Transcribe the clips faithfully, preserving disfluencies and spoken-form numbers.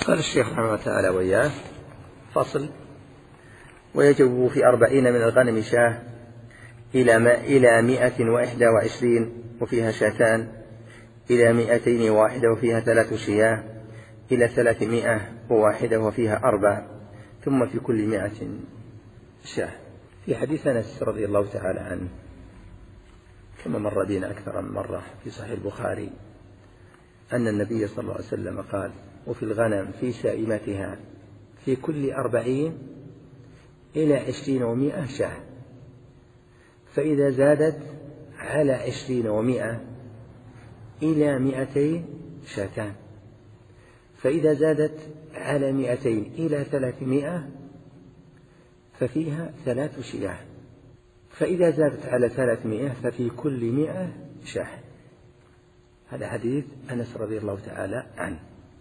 قال الشيخ رحمه الله تعالى وإياه: فصل. ويجب في أربعين من الغنم شاة إلى ما إلى مائة وإحدى وعشرين وفيها شاتان، إلى مائتين وواحدة وفيها ثلاث شياه، إلى ثلاثمائة وواحدة وفيها أربع، ثم في كل مائة شاه. في حديث أنس رضي الله تعالى عنه كما مر بنا أكثر من مرة في صحيح البخاري أن النبي صلى الله عليه وسلم قال: وفي الغنم في شائمتها في كل أربعين إلى عشرين ومائة شاه، فإذا زادت على عشرين ومائة إلى مائتين شاتان، فإذا زادت على مائتين إلى ثلاثمائة ففيها ثلاث شياه، فإذا زادت على ثلاثمائة ففي كل مائة شاه. هذا حديث أنس رضي الله تعالى عنه.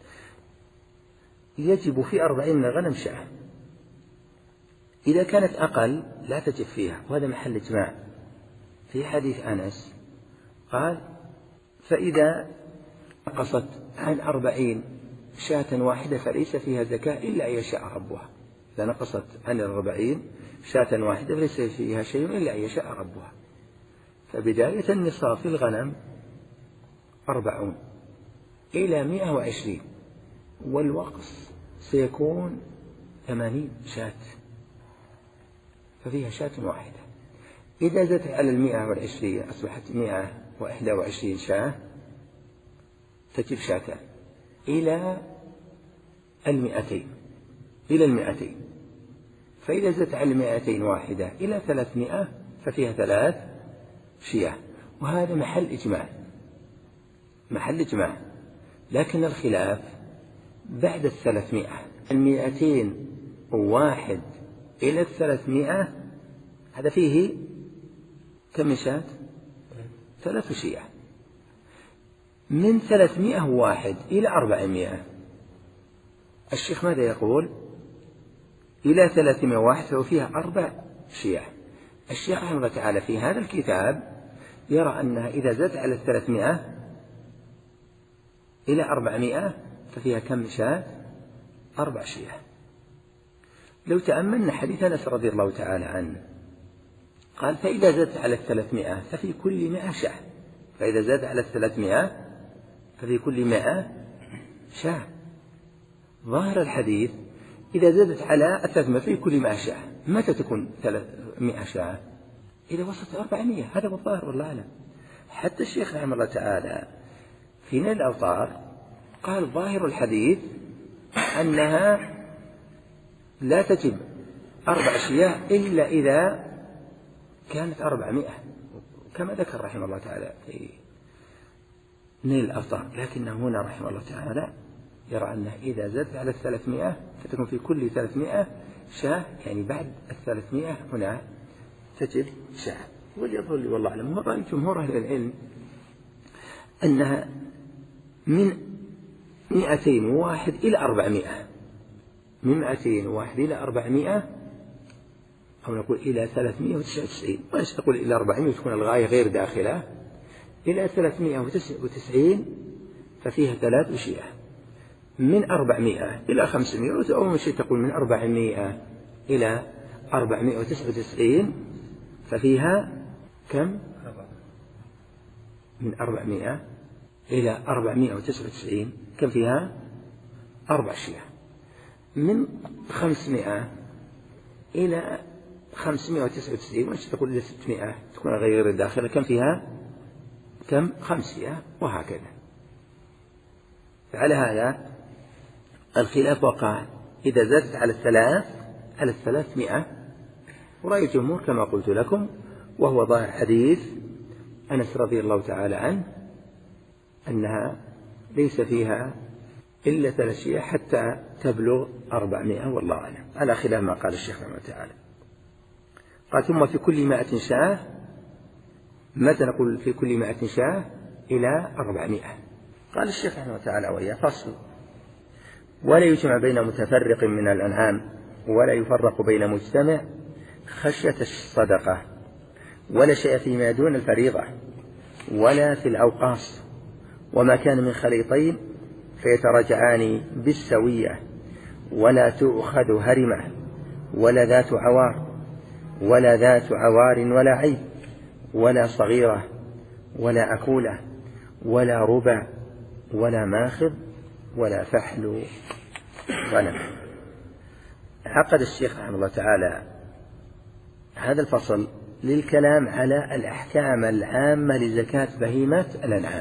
يجب في أربعين من الغنم شاه، إذا كانت أقل لا تجب فيها، وهذا محل إجماع. في حديث أنس قال: فإذا نقصت عن أربعين شاة واحدة فليس فيها زكاة إلا أن يشاء ربها. إذا نقصت عن الأربعين شاة واحدة فليس فيها شيء إلا أن يشاء ربها. فبداية النصاب في الغنم أربعون إلى مائة وعشرين، والوقص سيكون ثمانين شاة، ففيها شاة واحدة. إذا زادت على المائة والعشرين أصبحت مائة وإحدى وعشرين شاة، تجب شاتان إلى المائتين إلى المائتين فإذا زادت على المائتين واحدة إلى ثلاثمائة ففيها ثلاث شياه. وهذا محل إجماع محل إجماع لكن الخلاف بعد الثلاثمائة، المائتين وواحد إلى الثلاثمائة هذا فيه كم شاة؟ ثلاث شياه. من ثلاثمائة وواحد إلى أربعمائة الشيخ ماذا يقول؟ إلى ثلاثمائة وواحد ففيها أربع شياه. الشيخ رحمه الله تعالى في هذا الكتاب يرى أنها إذا زادت على الثلاثمائة إلى أربعمائة ففيها كم شاة؟ أربع شياه. لو تأملنا حديث أنس رضي الله تعالى عنه قال: فإذا زادت على الثلاثمائة ففي كل مائة شاة، فإذا زاد على الثلاثمائة ففي كل مائة شاة. ظاهر الحديث إذا زادت على الثلاثمائة في كل مائة شاة. متى تكون ثلاثمائة شاة؟ إذا وصلت أربعمائة. هذا هو الظاهر والله أعلم. حتى الشيخ رحمه الله تعالى في نيل الأوطار قال: ظاهر الحديث أنها لا تجب أربع شياه إلا إذا كانت أربعمائة، كما ذكر رحمه الله تعالى في نيل الأوطار. لكنه هنا رحمه الله تعالى يرى أنه إذا زادت على الثلاثمائة فتكون في كل ثلاثمائة شاة، يعني بعد الثلاثمائة هنا تجب شاة. وليظهر لي والله أعلم هو رأي جمهور أهل العلم أنها من مائتين وواحد إلى أربعمائة، من مائتين وواحد إلى أربعمائة، أو نقول إلى ثلاثمائة وتسعة وتسعين، وليس تقول إلى أربعمائة تكون الغاية غير داخلة. إلى ثلاثمائة وتسعة وتسعين ففيها ثلاث شياه. من أربعمائة إلى خمسمائة، أو شيء تقول من أربعمائة إلى أربعمائة وتسعة وتسعين ففيها كم؟ من أربعمائة إلى أربعمائة وتسعة وتسعين كم فيها؟ أربع شياه. من خمسمائة إلى خمسمائة وتسعة وتسعين، وش تقول إلى ستمائة تكون غير الداخلة، كم فيها؟ كم؟ خمسة، وهكذا. فعلى هذا الخلاف وقع إذا زادت على الثلاث على الثلاثمائة، ورأي الجمهور كما قلت لكم، وهو ظاهر حديث أنس رضي الله تعالى عنه أنها ليس فيها إلا ثلاث شياه حتى تبلغ أربعمائة، والله أعلم، على خلاف ما قال الشيخ رحمه الله تعالى. قال: ثم في كل مائة شاة. متى نقول في كل مائة شاة؟ إلى أربعمائة. قال الشيخ رحمه الله تعالى وإياه: فصل. ولا يجمع بين متفرق من الأنعام، ولا يفرق بين مجتمع خشية الصدقة، ولا شيء فيما دون الفريضة، ولا في الأوقاص، وما كان من خليطين فيتراجعان بالسوية، ولا تؤخذ هرمة ولا ذات عوار ولا ذات عوار ولا عيب ولا صغيرة ولا أكولة ولا ربع ولا ماخذ ولا فحل غنم. عقد الشيخ رحمه الله تعالى هذا الفصل للكلام على الأحكام العامة لزكاة بهيمة الأنعام.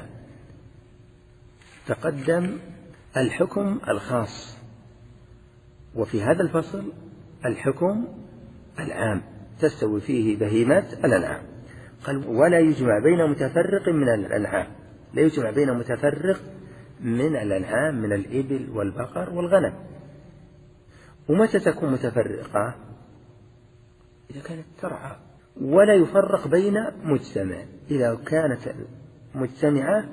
تقدم الحكم الخاص، وفي هذا الفصل الحكم العام تستوي فيه بهيمة الأنعام. قال ولا يجمع بين متفرق من الأنعام، لا يجمع بين متفرق من الأنعام من الإبل والبقر والغنم. ومتى تكون متفرقة؟ إذا كانت ترعى. ولا يفرق بين مجتمع، إذا كانت مجتمعة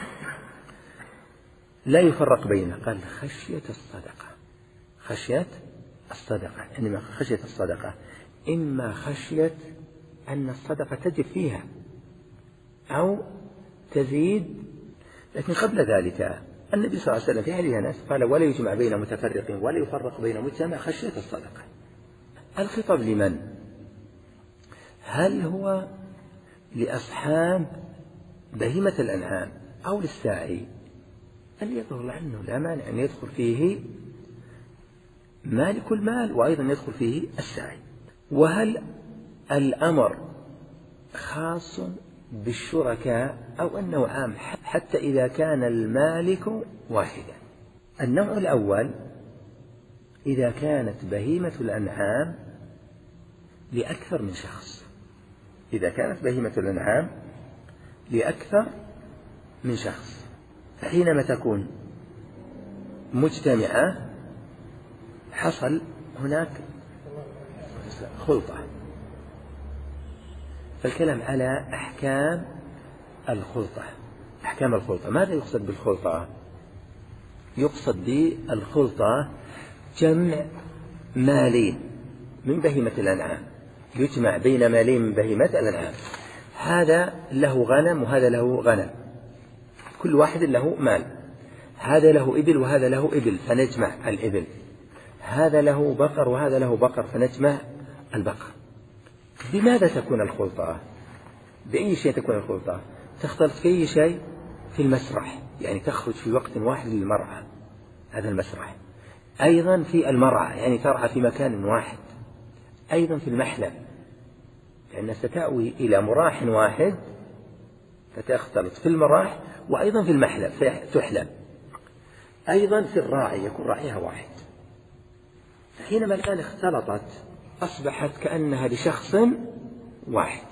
لا يفرق بينها. قال خشية الصدقة، خشية الصدقة يعني خشية الصدقة إما خشية أن الصدقة تجب فيها أو تزيد. لكن قبل ذلك النبي صلى الله عليه وسلم في حديث أنس قال ولا يجمع بين متفرق ولا يفرق بين مجتمع خشية الصدقة. الخطاب لمن؟ هل هو لأصحاب بهيمة الأنعام أو للساعي؟ أن يظهر عنه لا مانع أن يدخل فيه مالك المال وأيضا يدخل فيه الساعي. وهل الأمر خاص بالشركاء أو أنه عام حتى إذا كان المالك واحدا؟ النوع الأول إذا كانت بهيمة الأنعام لأكثر من شخص، إذا كانت بهيمة الأنعام لأكثر من شخص، فحينما تكون مجتمعة حصل هناك خلطة. فالكلام على أحكام الخلطة. أحكام الخلطة ماذا يقصد بالخلطة؟ يقصد بالخلطة جمع مالين من بهيمة الأنعام، يجمع بين مالين من بهيمة الأنعام، هذا له غنم وهذا له غنم، كل واحد له مال، هذا له إبل وهذا له إبل فنجمع الإبل، هذا له بقر وهذا له بقر فنجمع البقر. بماذا تكون الخلطة؟ بأي شيء تكون الخلطة؟ تختلط في أي شيء؟ في المسرح، يعني تخرج في وقت واحد للمرعى، هذا المسرح. أيضا في المرعى يعني ترعى في مكان واحد. أيضا في المحلب لأنها ستأوي إلى مراح واحد فتختلط في المراح، وأيضا في المحلب فتحلب. أيضا في الراعي يكون راعيها واحد. حينما الآن اختلطت أصبحت كأنها لشخص واحد،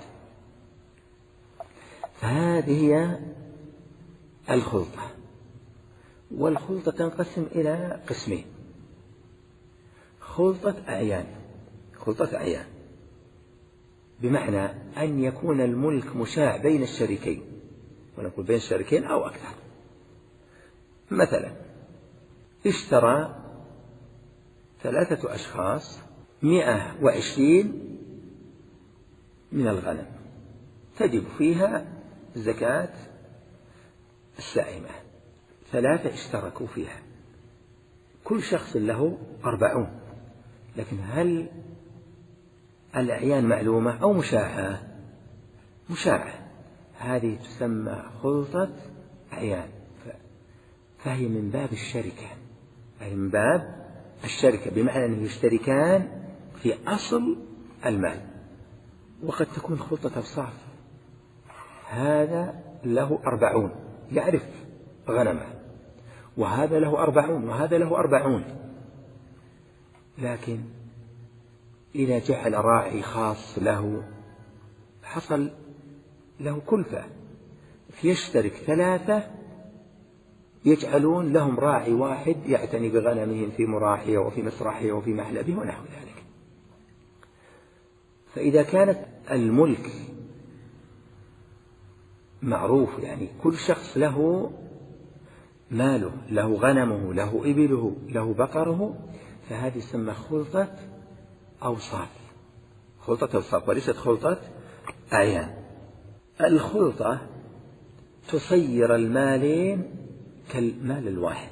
فهذه هي الخلطة. والخلطة تنقسم إلى قسمين: خلطة أعيان. خلطة أعيان بمعنى أن يكون الملك مشاع بين الشريكين، ونقول بين الشريكين أو أكثر. مثلا اشترى ثلاثة أشخاص مئة وعشرين من الغنم تجب فيها زكاة السائمة، ثلاثة اشتركوا فيها، كل شخص له أربعون، لكن هل الأعيان معلومة أو مشاعة؟ مشاعة، هذه تسمى خلطة أعيان، فهي من باب الشركة، أي من باب الشركة، بمعنى أنه يشتركان في أصل المال. وقد تكون خلطة أوصاف، هذا له أربعون يعرف غنمه، وهذا له أربعون وهذا له أربعون، لكن إذا جعل راعي خاص له حصل له كلفة، فيشترك ثلاثة يجعلون لهم راعي واحد يعتني بغنمهم في مراحه وفي مسرحه وفي محلبه ونحو ذلك. فإذا كانت الملك معروف، يعني كل شخص له ماله، له غنمه، له إبله، له بقره، فهذه تسمى خلطة أوصاف، خلطة أوصاف وليست خلطة أعيان. الخلطة تصير المالين كالمال الواحد،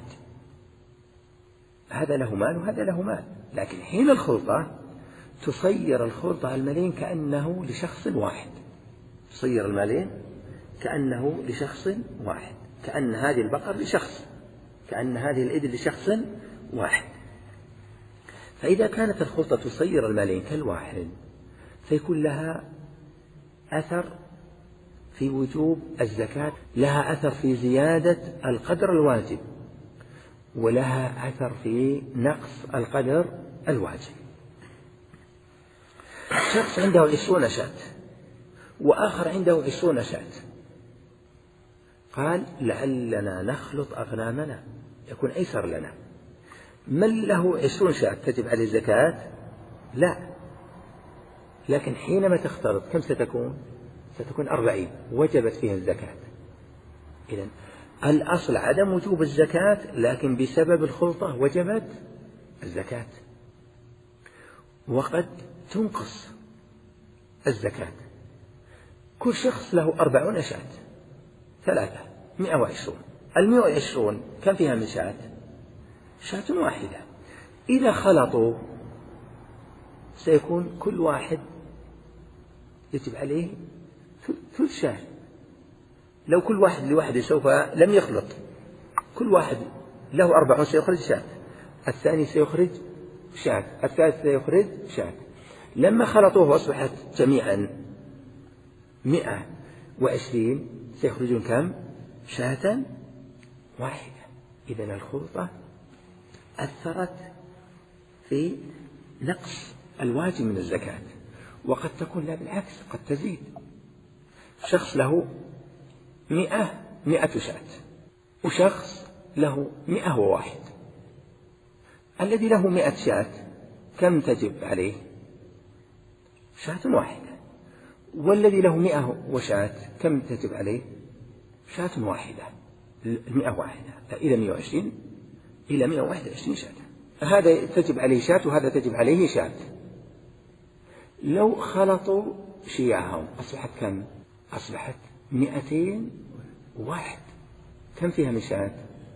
هذا له مال وهذا له مال، لكن حين الخلطة تصير الخلطة المالين كأنه لشخص واحد، تصير المالين كأنه لشخص واحد، كأن هذه البقر لشخص، كأن هذه الإبل لشخص واحد. فإذا كانت الخلطة تصير المالين كالواحد فيكون لها أثر في وجوب الزكاة، لها أثر في زيادة القدر الواجب، ولها أثر في نقص القدر الواجب. شخص عنده عشرون شاة وآخر عنده عشرون شاة، قال لعلنا نخلط أغنامنا يكون أيسر لنا. من له عشرون شاة تجب عليه الزكاة؟ لا، لكن حينما تختلط كم ستكون؟ ستكون أربعين وجبت فيها الزكاة. إذن الأصل عدم وجوب الزكاة، لكن بسبب الخلطة وجبت الزكاة. وقد تنقص الزكاة. كل شخص له أربعون شاة، ثلاثة مئة وعشرون، المئة وعشرون كم فيها من شاة؟ شاة واحدة. إذا خلطوا سيكون كل واحد يجب عليه ثلث شاة. لو كل واحد لوحده سوف لم يخلط، كل واحد له أربعون سيخرج شاة، الثاني سيخرج شاة، الثالث سيخرج شاة. لما خلطوه أصبحت جميعا مئة وعشرين سيخرجون كم؟ شاة واحدة. إذن الخلطة أثرت في نقص الواجب من الزكاة، وقد تكون لا بالعكس، قد تزيد. شخص له مئة مئة شاة وشخص له مئة وواحد، الذي له مئة شاة كم تجب عليه؟ شاة واحدة. والذي له مئة وشاة كم تجب عليه؟ شاة واحدة. المئة واحدة إلى مئة وعشرين، إلى مئة وواحد وعشرين شاة، هذا تجب عليه شاة وهذا تجب عليه شاة. لو خلطوا شيعهم أصبحت كم؟ أصبحت مئتين وواحد، كم فيها من شاة؟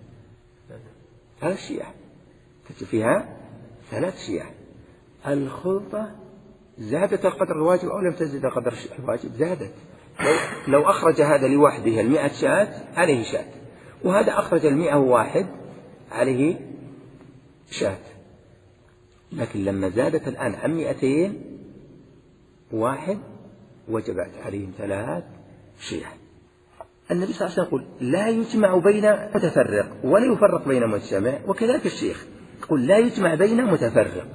ثلاث شيع، تجب فيها ثلاث شيع. الخلطة زادت القدر الواجب أو لم تزد القدر الواجب؟ زادت. لو, لو أخرج هذا لوحده المئة شاة عليه شاة، وهذا أخرج المئة وواحد عليه شاة، لكن لما زادت الآن عن مئتين واحد وجبت عليهم ثلاث شيع. النبي صلى الله عليه وسلم يقول لا يجمع بين متفرق ولا يفرق بين مجتمع، وكذلك الشيخ يقول لا يجمع بين متفرق،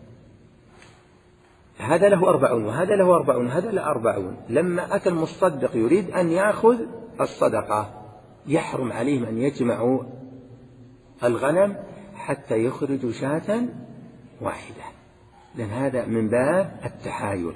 هذا له أربعون وهذا له أربعون وهذا له أربعون. لما أتى المصدق يريد أن يأخذ الصدقة يحرم عليهم أن يجمعوا الغنم حتى يخرجوا شاة واحدة، لأن هذا من باب التحايل.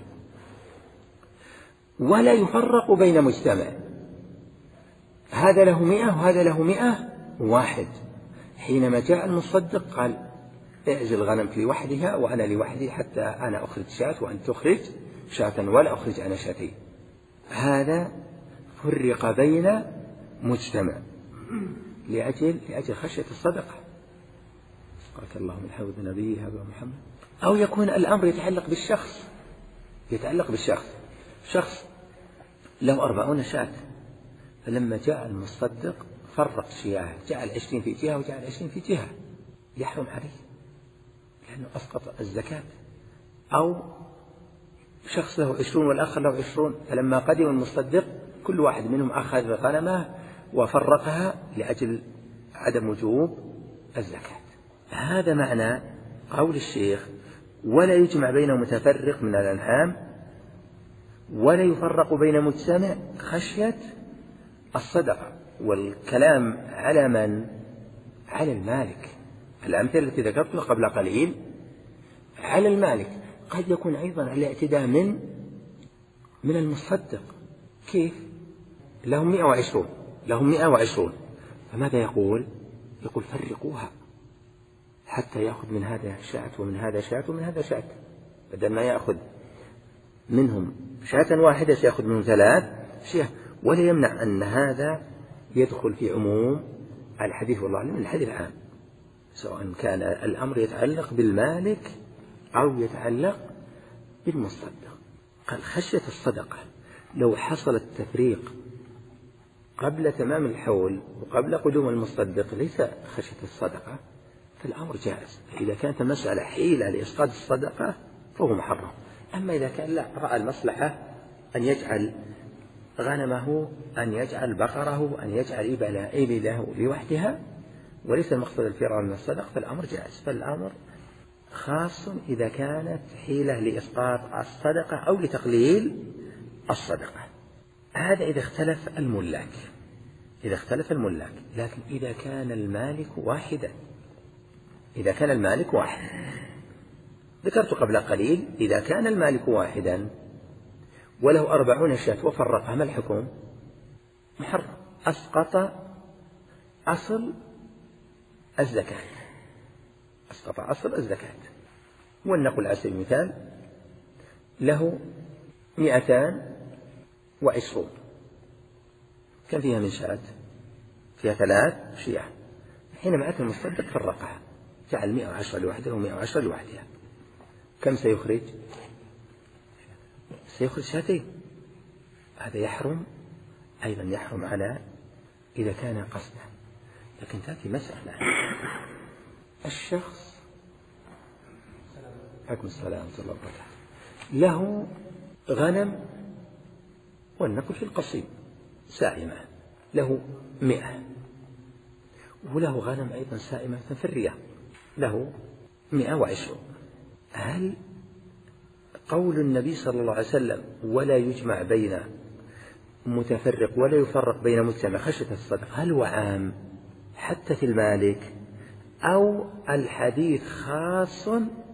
ولا يفرق بين مجتمع، هذا له مئة وهذا له مئة واحد. حينما جاء المصدق قال اعزل غنمك لوحدها وأنا لوحدي حتى أنا أخرج شاة وأن تخرج شاة ولا أخرج أنا شاتين. هذا فرق بين مجتمع لأجل لأجل خشية الصدقة. سقاك الله من حوض نبيه أبا محمد. أو يكون الأمر يتعلق بالشخص، يتعلق بالشخص، شخص له أربعون شاة، فلما جاء المصدق فرق شيعه، جعل عشرين في جهة وجعل عشرين في جهة، يحرم عليه لأنه أسقط الزكاة. أو شخص له عشرون والآخر له عشرون، فلما قدم المصدق كل واحد منهم أخذ غنمه وفرقها لأجل عدم وجوب الزكاة. هذا معنى قول الشيخ ولا يجمع بين متفرق من الأنعام ولا يفرق بين مجتمع خشية الصدقة. والكلام على من؟ على المالك. الأمثلة التي ذكرتها قبل قليل على المالك، قد يكون أيضا على اعتداء من من المصدق. كيف؟ لهم مئة وعشرون لهم مئة وعشرون فماذا يقول؟ يقول فرقوها حتى يأخذ من هذا شاة ومن هذا شاة ومن هذا شاة، بدل ما يأخذ منهم شاة واحدة سيأخذ منهم ثلاث شياه. ولا يمنع أن هذا يدخل في عموم الحديث والله أعلم الحديث عام، سواء كان الأمر يتعلق بالمالك أو يتعلق بالمصدق. قال خشية الصدقة لو حصل التفريق قبل تمام الحول وقبل قدوم المصدق ليس خشية الصدقة فالأمر جائز. إذا كانت المسألة حيلة لإسقاط الصدقة فهو محرم. أما إذا كان لا رأى المصلحة أن يجعل غنمه، أن يجعل بقره، أن يجعل إبله لوحدها وليس المقصد الفرار من الصدقة فالأمر جائز. فالأمر خاص إذا كانت حيلة لإسقاط الصدقة أو لتقليل الصدقة. هذا إذا اختلف الملاك، إذا اختلف الملاك. لكن إذا كان المالك واحدا، إذا كان المالك واحد، ذكرت قبل قليل إذا كان المالك واحدا وله أربعون شاة وفرقها ما الحكم؟ محرم، أسقط أصل الزكاة، أسقط أصل الزكاة. ولنقل على سبيل المثال له مئتان وعشرون، كم فيها من شاة؟ فيها ثلاث شياه. حينما أتى المصدق فرقها، جعل مئة وعشرة لوحدها ومئة وعشرة لوحدها، كم سيخرج؟ سيخرج شاتين. هذا يحرم، أيضا يحرم على إذا كان قصدا. لكن تأتي مسألة الشخص عليكم السلام ورحمة الله وبركاته له غنم ولنقل في القصيم سائمة له مئة، وله غنم أيضا سائمة في الرياض له مئة وعشرون. هل قول النبي صلى الله عليه وسلم ولا يجمع بين متفرق ولا يفرق بين مجتمع خشية الصدقة هل هو عام حتى في المالك أو الحديث خاص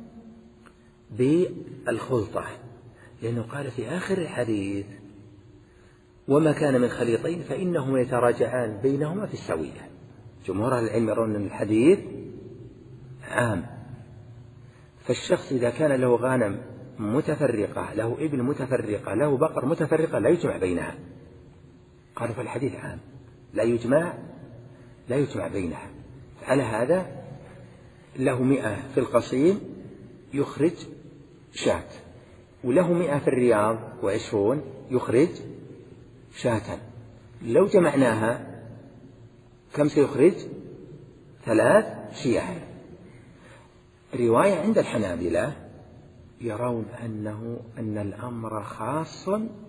بالخلطة؟ لأنه قال في آخر الحديث وما كان من خليطين فإنهما يتراجعان بينهما في السوية. جمهور العلم يرون أن الحديث عام. فالشخص إذا كان له غنم متفرقة، له إبل متفرقة، له بقر متفرقة لا يجمع بينها، قالوا فالحديث عام لا يجمع لا يجمع بينها. على هذا له مئة في القصيم يخرج شاة، وله مئة في الرياض وعشرون يخرج شاة. لو جمعناها كم سيخرج؟ ثلاث شياه. رواية عند الحنابلة يرون أنه أن الأمر خاص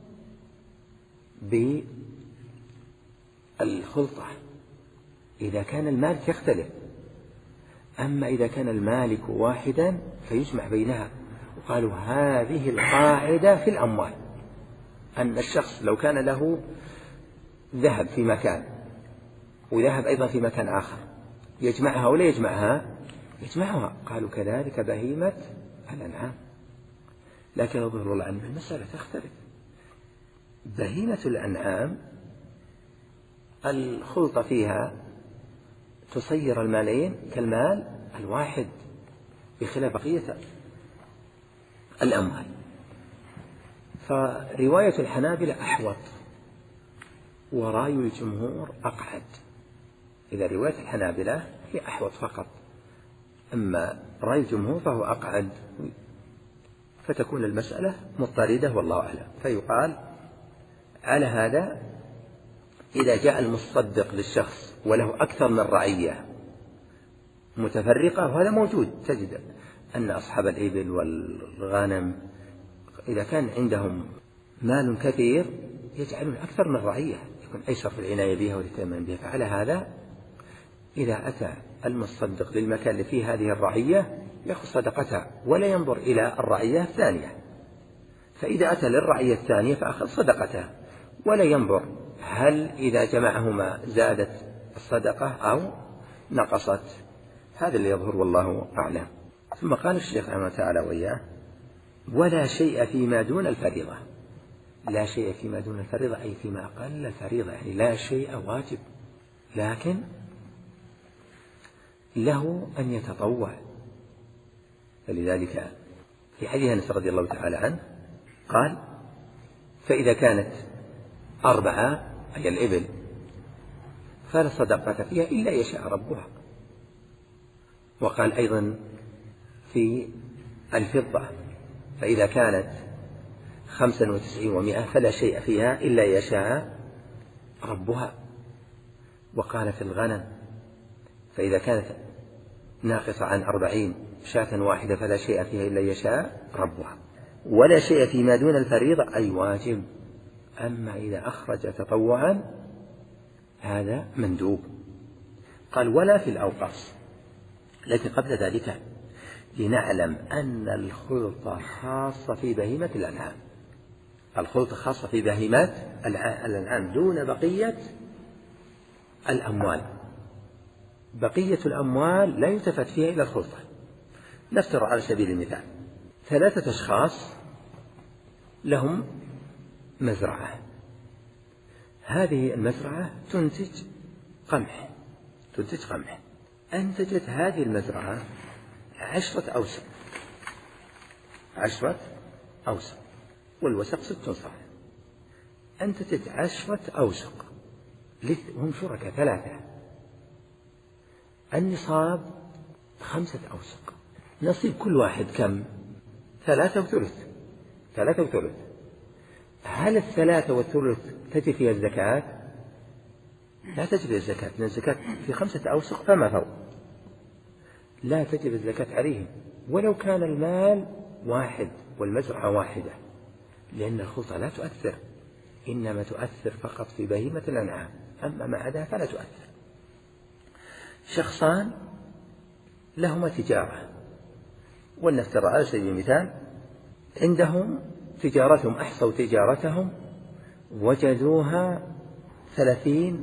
بالخلطة إذا كان المالك يختلف. أما إذا كان المالك واحدا فيجمع بينها. وقالوا هذه القاعدة في الأموال، أن الشخص لو كان له ذهب في مكان وذهب أيضا في مكان آخر يجمعها ولا يجمعها؟ يجمعها. قالوا كذلك بهيمة الأنعام. لكن أظهر الله أن المسألة تختلف. بهيمة الأنعام الخلطة فيها تصير المالين كالمال الواحد بخلاف بقية الأموال. فرواية الحنابلة أحوط ورأي الجمهور أقعد. إذا رواية الحنابلة هي أحوط فقط، أما رأي الجمهور فهو أقعد، فتكون المسألة مضطردة والله أعلم. فيقال على هذا إذا جاء المصدق للشخص وله أكثر من رعية متفرقة، وهذا موجود، تجد أن أصحاب الإبل والغنم إذا كان عندهم مال كثير يجعلون أكثر من رعية، يكون أيسر في العناية بها والاهتمام بها. فعلى هذا إذا أتى المصدق للمكان اللي فيه هذه الرعية يأخذ صدقتها ولا ينظر إلى الرعية الثانية. فإذا أتى للرعية الثانية فأخذ صدقتها ولا ينظر هل إذا جمعهما زادت الصدقة أو نقصت. هذا اللي يظهر والله أعلم. ثم قال الشيخ رحمه الله تعالى وإياه ولا شيء فيما دون الفريضة. لا شيء فيما دون الفريضة أي فيما أقل الفريضة، يعني لا شيء واجب، لكن له أن يتطوع. فلذلك في حديث أنس رضي الله تعالى عنه قال فإذا كانت أربعة أي الإبل فلا صدقة فيها إلا يشاء ربها. وقال أيضا في الفضة: فإذا كانت خمسا وتسعين ومائة فلا شيء فيها إلا يشاء ربها. وقال في الغنم: فإذا كانت ناقصة عن أربعين شاة واحدة فلا شيء فيها إلا يشاء ربها. ولا شيء فيما دون الفريضة أي واجب، أما إذا أخرج تطوعا هذا مندوب. قال: ولا في الأوقاص، لكن قبل ذلك لنعلم أن الخلطة خاصة في بهيمة الأنعام، الخلطة خاصة في بهيمة الأنعام دون بقية الأموال. بقية الأموال لا يلتفت فيها إلى الخلطة. نفترض على سبيل المثال ثلاثة أشخاص لهم مزرعة، هذه المزرعة تنتج قمح تنتج قمح أنتجت هذه المزرعة عشرة أوسق عشرة أوسق والوسق ست صاع، أنتجت عشرة أوسق، هم شركاء ثلاثة، النصاب خمسة أوسق، نصيب كل واحد كم؟ ثلاثة وثلث ثلاثة وثلث هل الثلاثة والثلث تجب فيها الزكاة؟ لا تجب الزكاة، لأن الزكاة في خمسة أوسق فما فوق، لا تجب الزكاة عليهم ولو كان المال واحد والمزرعة واحدة، لأن الخلطة لا تؤثر، إنما تؤثر فقط في بهيمة الأنعام، أما ما عداها فلا تؤثر. شخصان لهما تجارة، ولنفترض على سبيل المثال عندهم تجارتهم، أحصوا تجارتهم وجدوها ثلاثين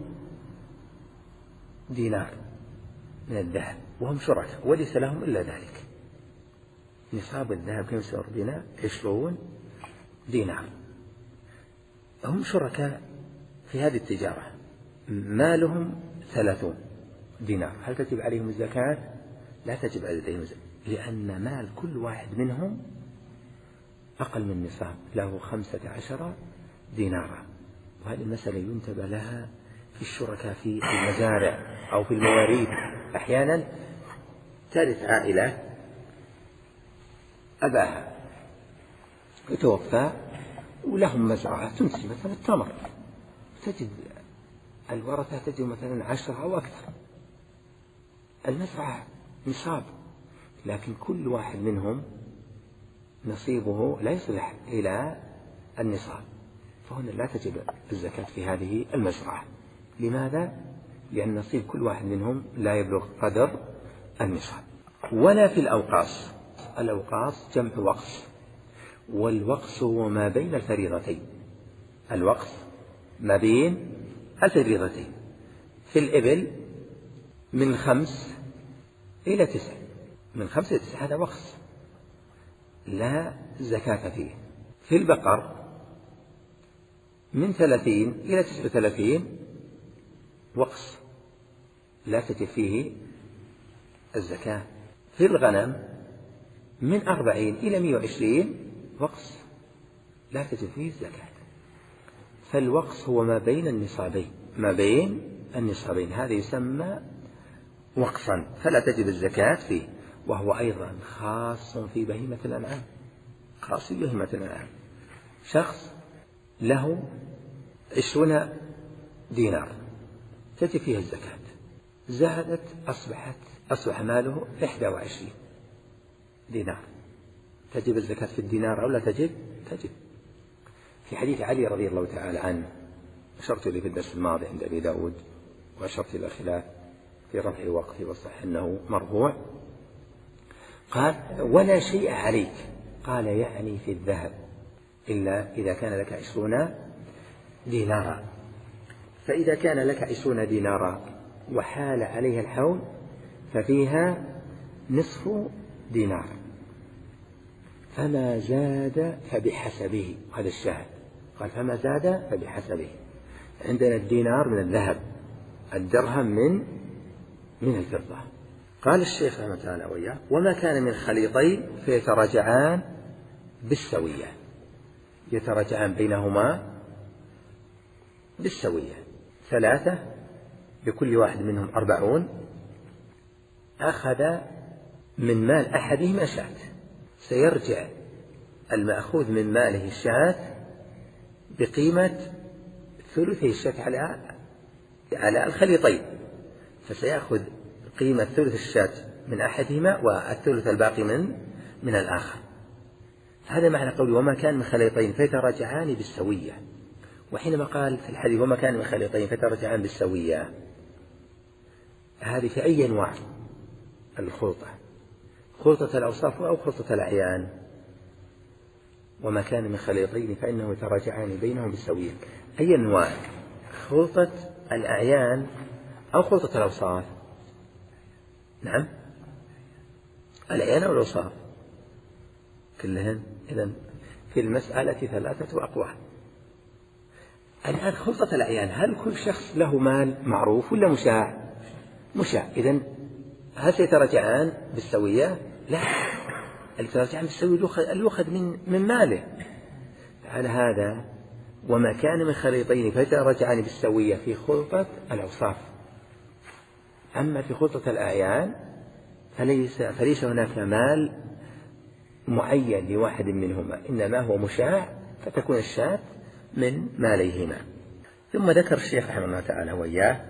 دينار من الذهب وهم شركاء وليس لهم إلا ذلك. نصاب الذهب كم يساوي دينار؟ عشرون دينار. هم شركاء في هذه التجارة، مالهم ثلاثون دينار، هل تجب عليهم الزكاة؟ لا تجب عليهم الزكاة، لأن مال كل واحد منهم أقل من النصاب، له خمسة عشر دينارا. وهذه المسألة ينتبه لها في الشركاء في المزارع أو في المواريث. أحيانا ترث عائلة أباها يتوفى ولهم مزرعة تنتج مثلا التمر، تجد الورثة تجد مثلا عشرة أو أكثر، المزرعة نصاب، لكن كل واحد منهم نصيبه لا يصلح إلى النصاب، فهنا لا تجب الزكاة في هذه المزرعة. لماذا؟ لأن نصيب كل واحد منهم لا يبلغ قدر النصاب. ولا في الأوقاص، الأوقاص جمع وقص، والوقص هو ما بين الفريضتين، الوقص ما بين الفريضتين. في الإبل من خمس إلى تسع، من خمس إلى تسع هذا وقص لا زكاة فيه. في البقر من ثلاثين إلى تسع وثلاثين وقص لا تجب فيه الزكاة. في الغنم من أربعين إلى مئة وعشرين وقص لا تجب فيه الزكاة. فالوقص هو ما بين النصابين، ما بين النصابين هذا يسمى وقصا فلا تجب الزكاة فيه. وهو أيضا خاص في بهيمة الأنعام، خاص في بهيمة الأنعام. شخص له عشرون دينار تجب فيها الزكاة، زادت أصبحت أصبح ماله إحدى وعشرين دينار، تجب الزكاة في الدينار أو لا تجب؟ تجب. في حديث علي رضي الله تعالى عنه أشرت إليه في الدرس الماضي عند أبي داود، وأشرت إلى خلاف في رفع وقفه والصح أنه مرفوع، قال: ولا شيء عليك، قال يعني في الذهب إلا إذا كان لك عشرون دينارا. فإذا كان لك عشرون دينارا وحال عليها الحول ففيها نصف دينار، فما زاد فبحسبه. هذا الشاهد، قال فما زاد فبحسبه. عندنا الدينار من الذهب، الدرهم من من الفضة. قال الشيخ رحمه الله تعالى وإياه: وما كان من خليطين فيتراجعان بالسوية، يتراجعان بينهما بالسوية. ثلاثة لكل واحد منهم أربعون، أخذ من مال أحدهما شاة، سيرجع المأخوذ من ماله الشاة بقيمة ثلثي الشاة على على الخليطين، فسيأخذ قيمة ثلث الشاة من أحدهما والثلث الباقي من من الآخر. هذا معنى قوله وما كان من خليطين فيتراجعان بالسوية. وحينما قال في الحديث وما كان من خليطين فيتراجعان بالسوية، هذه في أي أنواع الخلطة؟ خلطة الأوصاف أو خلطة الأعيان؟ وما كان من خليطين فإنه يتراجعان بينهم بالسوية. أي أنواع؟ خلطة الأعيان أو خلطة الأوصاف؟ نعم، الأعيان أو الأوصاف كلهن. إذن في المسألة ثلاثة أقوال. الآن خلطة الأعيان، هل كل شخص له مال معروف ولا مشاع؟ مشاع. إذن هل سيتراجعان بالسوية؟ لا، التراجعان بالسوية الأخذ من من ماله. على هذا وما كان من خليطين فيتراجعان بالسوية في خلطة الأوصاف. أما في خلطة الأعيان فليس فليس هناك مال معين لواحد منهما، إنما هو مشاع، فتكون الشاة من ماليهما. ثم ذكر الشيخ رحمه الله تعالى وإياه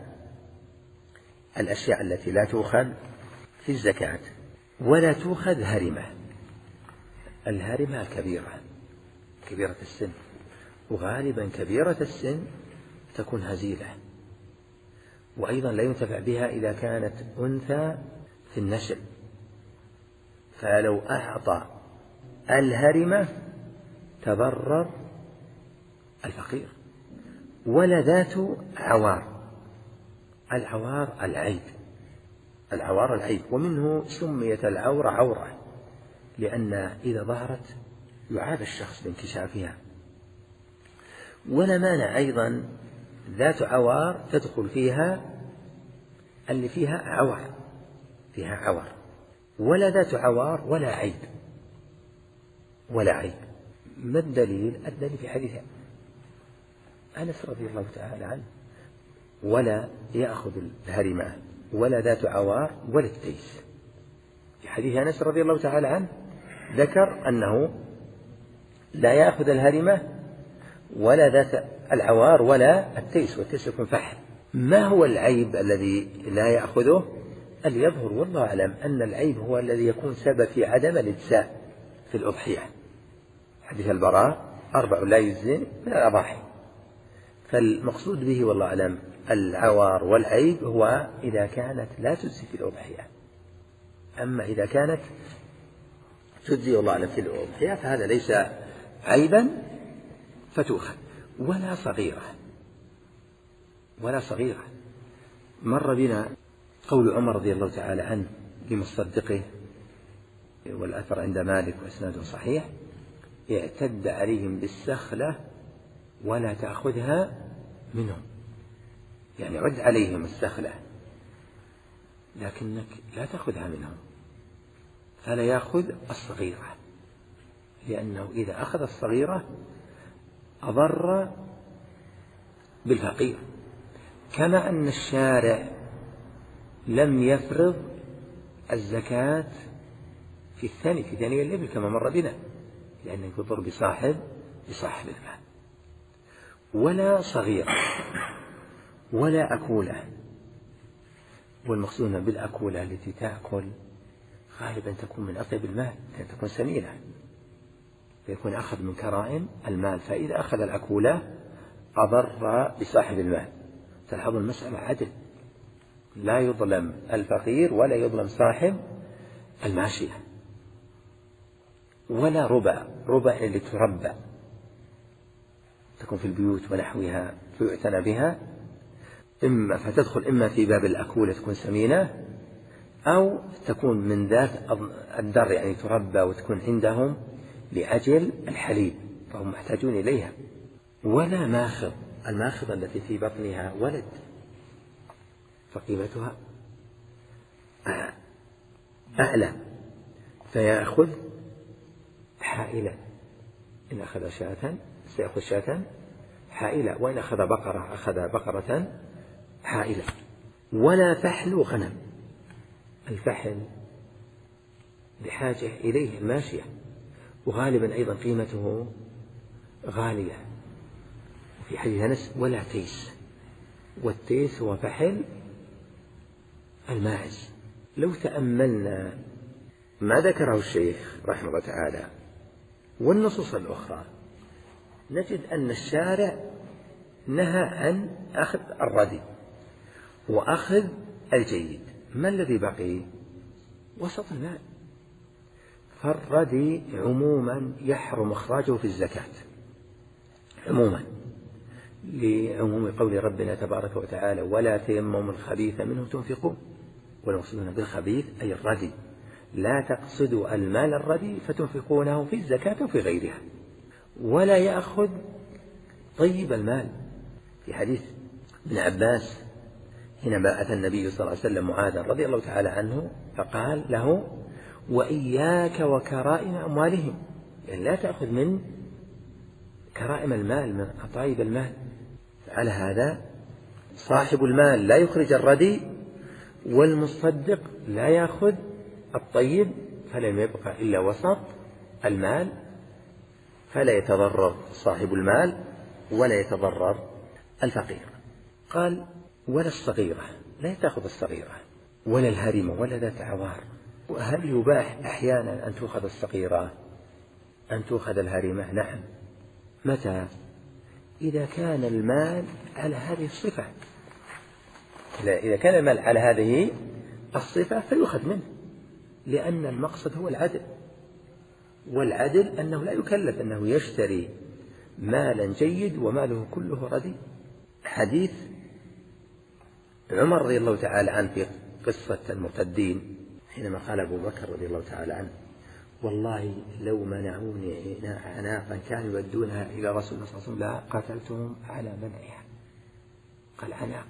الأشياء التي لا تؤخذ في الزكاة ولا تؤخذ هرمة. الهرمة كبيرة كبيرة السن، وغالبا كبيرة السن تكون هزيلة، وأيضا لا ينتفع بها إذا كانت أنثى في النسل، فلو أعطى الهرمة تضرر الفقير. ولا ذات عوار، العوار العيب، العوار العيب، ومنه سميت العورة عورة، لأن إذا ظهرت يعاب الشخص بانكشافها. ولا مانع أيضا ذات عوار تدخل فيها اللي فيها عور، فيها عور. ولا ذات عوار ولا عيب، ولا عيب. ما الدليل؟ الدليل في حديث أنس رضي الله تعالى عنه ولا يأخذ الهرمة ولا ذات عوار ولا التيس. في حديث أنس رضي الله تعالى عنه ذكر أنه لا يأخذ الهرمة ولا ذات العوار ولا التيس، والتيس يكون فحل. ما هو العيب الذي لا يأخذه؟ اللي يظهر والله أعلم أن العيب هو الذي يكون سبب في عدم الإجزاء في الأضحية. حديث البراء أربع لا يجزئ من الأضاحي، فالمقصود به والله أعلم العوار والعيب هو إذا كانت لا تجزي في الأضحية. أما إذا كانت تجزي والله أعلم في الأضحية فهذا ليس عيبا فتؤخذ. ولا صغيرة، ولا صغيرة. مر بنا قول عمر رضي الله تعالى عنه لمصدقه، والأثر عند مالك وإسناده صحيح: اعتد عليهم بالسخلة ولا تأخذها منهم. يعني عد عليهم السخلة لكنك لا تأخذها منهم، فلا يأخذ الصغيرة، لأنه إذا أخذ الصغيرة أضر بالفقير. كما أن الشارع لم يفرض الزكاة في الثاني في ثاني الإبل كما مر بنا، لأنه يضر بصاحب بصاحب المال. ولا صغيرة ولا أكولة. والمقصود بالأكولة التي تأكل غالبا تكون من أطيب المال، تكون سمينة، فيكون أخذ من كرائم المال. فإذا أخذ الأكولة أضر بصاحب المال. تلاحظوا المسألة عدل، لا يظلم الفقير ولا يظلم صاحب الماشية. ولا ربع، ربع اللي تربى تكون في البيوت ونحوها فيعتنى بها، إما فتدخل إما في باب الأكولة تكون سمينة، أو تكون من ذات الدر، يعني تربى وتكون عندهم لأجل الحليب فهم محتاجون إليها. ولا ماخض، الماخض التي في بطنها ولد فقيمتها أعلى، فيأخذ حائلة. إن أخذ شاة سيأخذ شاة حائلة، وإن أخذ بقرة أخذ بقرة حائلة. ولا فحل غنم. الفحل بحاجة إليه الماشية، وغالبا أيضا قيمته غالية. وفي حديث أنس ولا تيس، والتيس هو فحل الماعز. لو تأملنا ما ذكره الشيخ رحمه الله تعالى والنصوص الأخرى نجد أن الشارع نهى عن أخذ الردي وأخذ الجيد. ما الذي بقي؟ وسط المال. فالردي عموما يحرم إخراجه في الزكاة عموما، لعموم قول ربنا تبارك وتعالى ولا تيمموا الخبيث منه تنفقون، والمقصود بالخبيث أي الردي، لا تقصدوا المال الردي فتنفقونه في الزكاة وفي غيرها. ولا يأخذ طيب المال. في حديث ابن عباس حينما أتى النبي صلى الله عليه وسلم معاذا رضي الله تعالى عنه فقال له وإياك وكرائم أموالهم، يعني لا تأخذ من كرائم المال، من أطايب المال. على هذا صاحب المال لا يخرج الردي، والمصدق لا يأخذ الطيب، فلم يبقى إلا وسط المال، فلا يتضرر صاحب المال ولا يتضرر الفقير. قال ولا الصغيرة، لا تأخذ الصغيرة ولا الهرمة ولا ذات عوار. وهل يباح أحيانا أن تؤخذ الصغيرة أن تؤخذ الهرمة؟ نعم. متى؟ إذا كان المال على هذه الصفة. إذا كان المال على هذه الصفة فيؤخذ منه، لأن المقصد هو العدل، والعدل أنه لا يكلف أنه يشتري مالا جيد وماله كله رديء. حديث عمر رضي الله تعالى عنه في قصة المرتدين حينما قال أبو بكر رضي الله تعالى عنه والله لو منعوني عناقا كانوا يودونها إلى رسول الله صلى الله عليه وسلم لا قاتلتهم على منعها. قال عناق،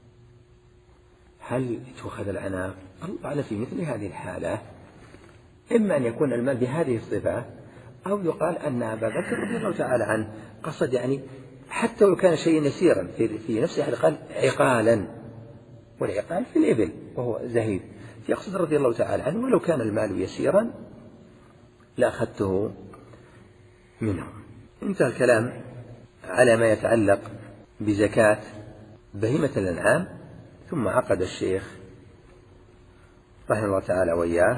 هل تؤخذ العناق؟ الله أعلم. في مثل هذه الحالة إما أن يكون المال بهذه الصفة، أو يقال أن أبا بكر رضي الله تعالى عنه قصد يعني حتى لو كان شيء يسيرا في, في نفسه، قال عقالا، والعقال في الإبل وهو زهيد، يقصد رضي الله تعالى عنه ولو كان المال يسيرا لأخذته منه. انتهى الكلام على ما يتعلق بزكاة بهيمة الأنعام. ثم عقد الشيخ رحمه الله تعالى وإياه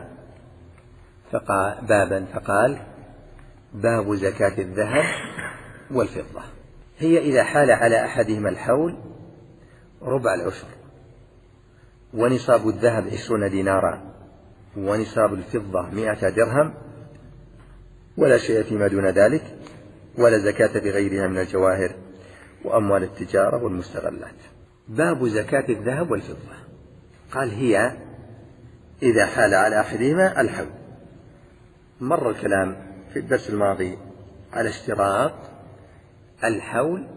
فقال بابا فقال باب زكاة الذهب والفضة. هي إذا حال على أحدهما الحول ربع العشر، ونصاب الذهب عشرون دينارا، ونصاب الفضة مئة درهم، ولا شيء فيما دون ذلك، ولا زكاة بغيرها من الجواهر وأموال التجارة والمستغلات. باب زكاة الذهب والفضة. قال هي إذا حال على أحدهما الحول. مر الكلام في الدرس الماضي على اشتراط الحول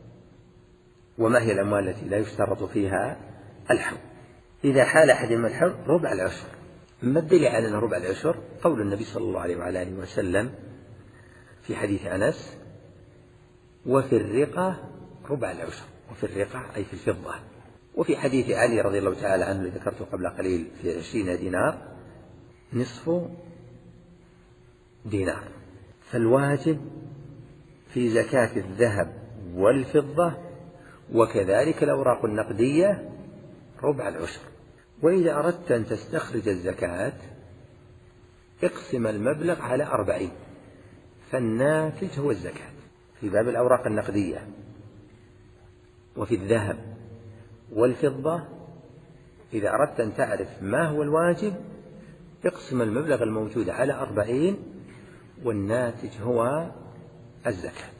وما هي الأموال التي لا يشترط فيها الحول. إذا حال أحدهما الحول ربع العشر. ما الدليل على أن ربع العشر؟ قول النبي صلى الله عليه وعلى آله وسلم في حديث أنس وفي الرقة ربع العشر، وفي الرقة أي في الفضة. وفي حديث علي رضي الله تعالى عنه الذي ذكرته قبل قليل في عشرين دينار نصف دينار. فالواجب في زكاة الذهب والفضة وكذلك الأوراق النقدية ربع العشر. وإذا أردت أن تستخرج الزكاة اقسم المبلغ على أربعين، فالناتج هو الزكاة في باب الأوراق النقدية. وفي الذهب والفضة إذا أردت أن تعرف ما هو الواجب اقسم المبلغ الموجود على أربعين والناتج هو الزكاة،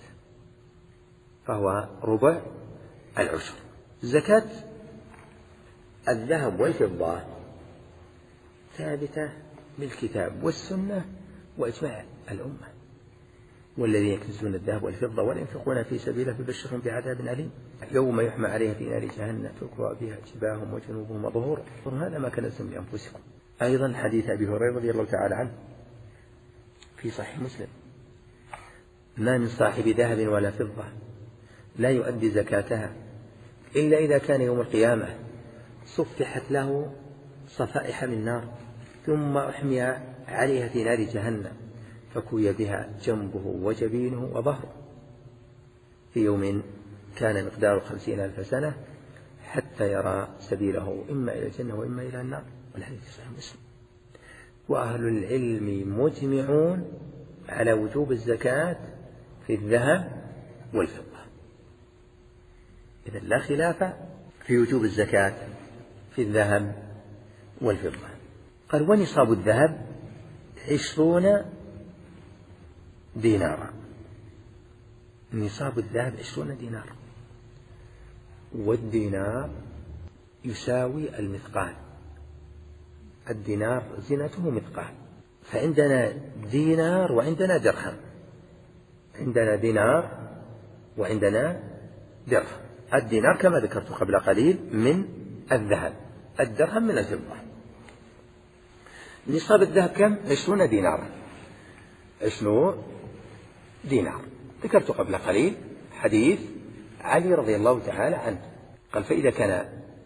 فهو ربع العشر. زكاة الذهب والفضة ثابتة بالكتاب والسنة وإجماع الأمة. والذين يكنزون الذهب والفضة ولا ينفقون في سبيله فبشرهم بعذاب أليم يوم يحمى عليها في نار جهنم تكوى بها جباههم وجنوبهم وظهورهم هذا ما كنزتم لأنفسكم. أيضا حديث أبي هريرة رضي الله تعالى عنه في صحيح مسلم ما من صاحب ذهب ولا فضة لا يؤدي زكاتها إلا إذا كان يوم القيامة صفحت له صفائح من نار ثم أحمي عليها في نار جهنم فكوي بها جنبه وجبينه وظهره في يوم كان مقداره خمسين ألف سنة حتى يرى سبيله إما إلى الجنة وإما إلى النار. والحديث صحيح مسلم. وأهل العلم مجمعون على وجوب الزكاة في الذهب والفضة. إذن لا خلاف في وجوب الزكاة في الذهب والفضة. قال ونصاب الذهب عشرون دينارا. نصاب الذهب عشرون دينار، والدينار يساوي المثقال. الدينار زينته مثقال، فعندنا دينار وعندنا درهم. عندنا دينار وعندنا درهم. الدينار كما ذكرت قبل قليل من الذهب، الدرهم من الفضة. نصاب الذهب كم؟ عشرون دينارا. عشرون دينار. ذكرت قبل قليل حديث علي رضي الله تعالى عنه قال فإذا كان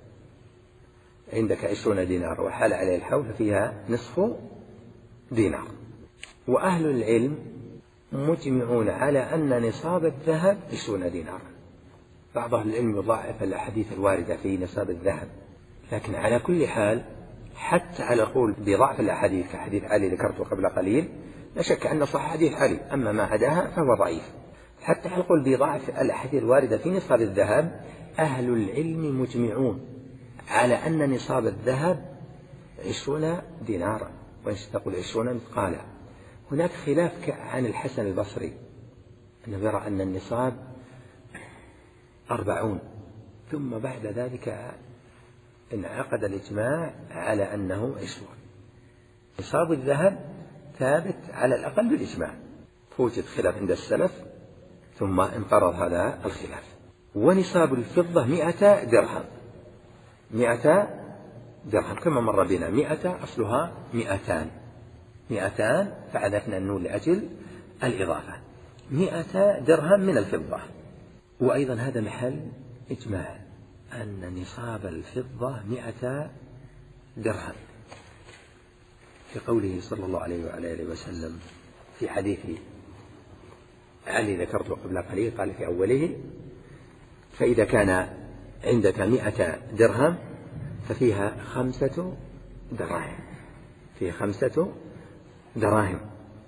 عندك عشرون دينار وحال عليه الحول فيها نصف دينار. وأهل العلم مجمعون على أن نصاب الذهب عشرون دينار. بعض أهل العلم يضاعف الأحاديث الواردة في نصاب الذهب، لكن على كل حال حتى على قول بضعف الأحاديث كحديث علي ذكرته قبل قليل لا شك أن صح حديث علي، أما ما عداها فهو ضعيف. حتى على قول بضعف الأحاديث الواردة في نصاب الذهب أهل العلم مجمعون على أن نصاب الذهب عشرون دينارا، وإن تقول عشرون مثقالا. هناك خلاف عن الحسن البصري أنه يرى أن النصاب أربعون، ثم بعد ذلك انعقد الإجماع على أنه عشرون. نصاب الذهب ثابت على الأقل بالإجماع، فوجد خلاف عند السلف ثم انقرض هذا الخلاف. ونصاب الفضة مئة درهم. مئة درهم كما مر بنا، مئة أصلها مئتان، مئتان فعلفنا النون لأجل الإضافة. مئة درهم من الفضة. وأيضا هذا محل إجماع أن نصاب الفضة مئة درهم، في قوله صلى الله عليه وعلى آله وسلم في حديث علي ذكرته قبل قليل قال في أوله فإذا كان عندك مئة درهم ففيها خمسة دراهم، فيها خمسة دراهم.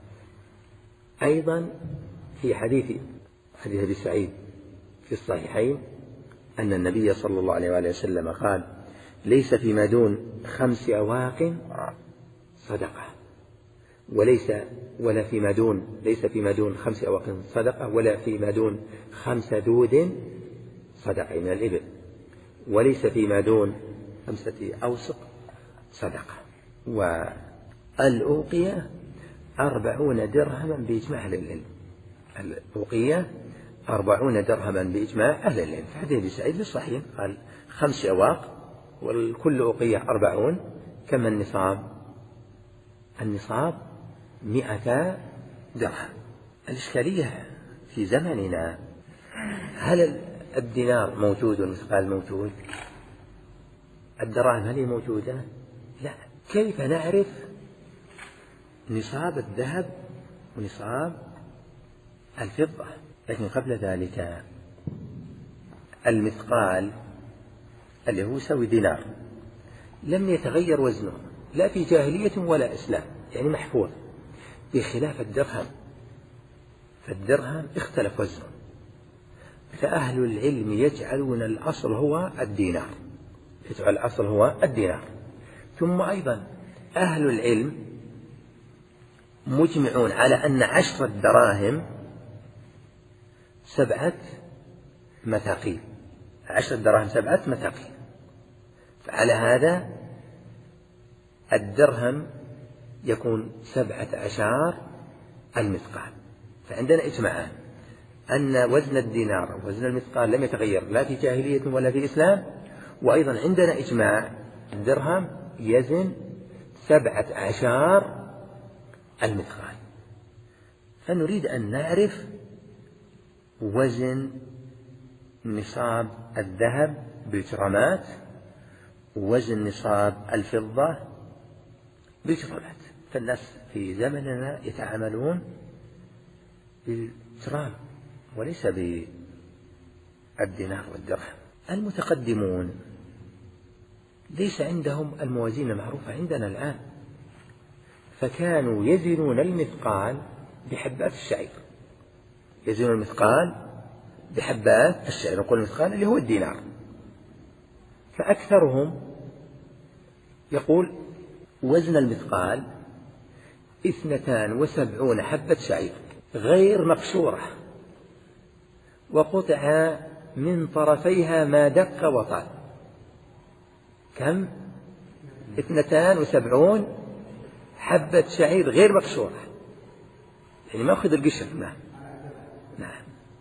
أيضا في حديث حديث أبي سعيد في الصحيحين أن النبي صلى الله عليه وآله وسلم قال ليس فيما دون خمس أواق صدقة، وليس ولا فيما دون ليس فيما دون خمس أواق صدقة، ولا فيما دون خمس دود صدقة من الإبل، وليس فيما دون خمسة أوسق صدقة. والأوقية أربعون درهما بإجماع أهل العلم. الأوقية أربعون درهما بإجماع أهل العلم. في حديث أبي سعيد الصحيح قال خمس أواق والكل أوقية أربعون. كما النصاب النصاب مئة درهم. الإشكالية في زمننا هل الدينار موجود والمثقال موجود؟ الدراهم هل هي موجودة؟ لا. كيف نعرف نصاب الذهب ونصاب الفضة؟ لكن قبل ذلك المثقال اللي هو يساوي دينار لم يتغير وزنه لا في جاهلية ولا إسلام، يعني محفوظ، بخلاف الدرهم. فالدرهم اختلف وزنه، فأهل العلم يجعلون الأصل هو الدينار، يجعل الأصل هو الدينار. ثم أيضا أهل العلم مجمعون على أن عشر الدراهم سبعة مثاقيل، عشر الدراهم سبعة مثاقيل. فعلى هذا الدرهم يكون سبعة عشر المثقال. فعندنا إجماعان أن وزن الدينار ووزن المثقال لم يتغير لا في جاهلية ولا في إسلام. وأيضا عندنا إجماع الدرهم يزن سبعة عشر المثقال. فنريد أن نعرف وزن نصاب الذهب بالجرامات وزن نصاب الفضة بالجرامات، فالناس في زمننا يتعاملون بالجرام وليس بالدينار والدرهم. المتقدمون ليس عندهم الموازين المعروفة عندنا الآن، فكانوا يزنون المثقال بحبات الشعير، يزنون المثقال بحبات الشعير، نقول المثقال اللي هو الدينار. فأكثرهم يقول وزن المثقال اثنتان وسبعون حبة شعير غير مقشورة، وقطع من طرفيها ما دق وطال. كم؟ اثنتان وسبعون حبة شعير غير مقشورة، يعني ما أخذ القشر. نعم نعم.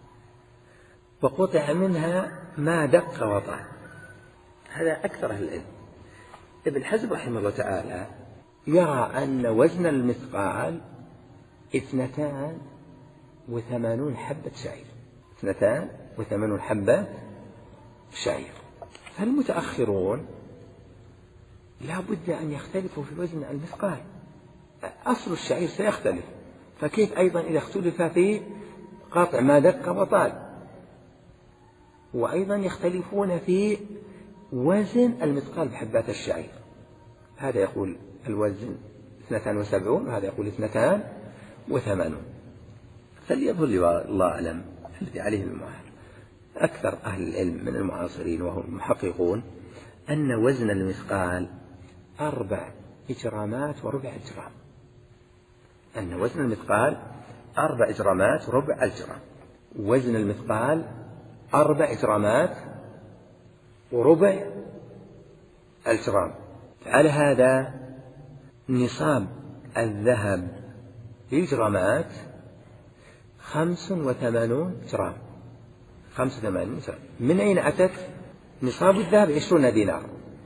وقطع منها ما دق وطال. هذا أكثر أهل العلم. ابن حزم رحمه الله تعالى يرى أن وزن المثقال اثنتان وثمانون حبة شعير، اثنتان وثمانون حبة شعير. فالمتأخرون لا بد أن يختلفوا في وزن المثقال، أصل الشعير سيختلف، فكيف أيضا إذا اختلف في قطع ما دق وطال؟ وأيضا يختلفون في وزن المثقال بحبات الشعير، هذا يقول الوزن اثنتان وسبعون وهذا يقول اثنتان وثمانون. فليظهر لي الله أعلم الذي عليه المعهد أكثر أهل العلم من المعاصرين وهم المحققون أن وزن المثقال أربع إجرامات وربع الجرام، أن وزن المثقال أربع إجرامات وربع الجرام. وزن المثقال أربع إجرامات وربع الجرام. على هذا نصاب الذهب بالجرامات خمس وثمانون جرام، خمس وثمانين جرام. من أين أتت؟ نصاب الذهب عشرون دينار،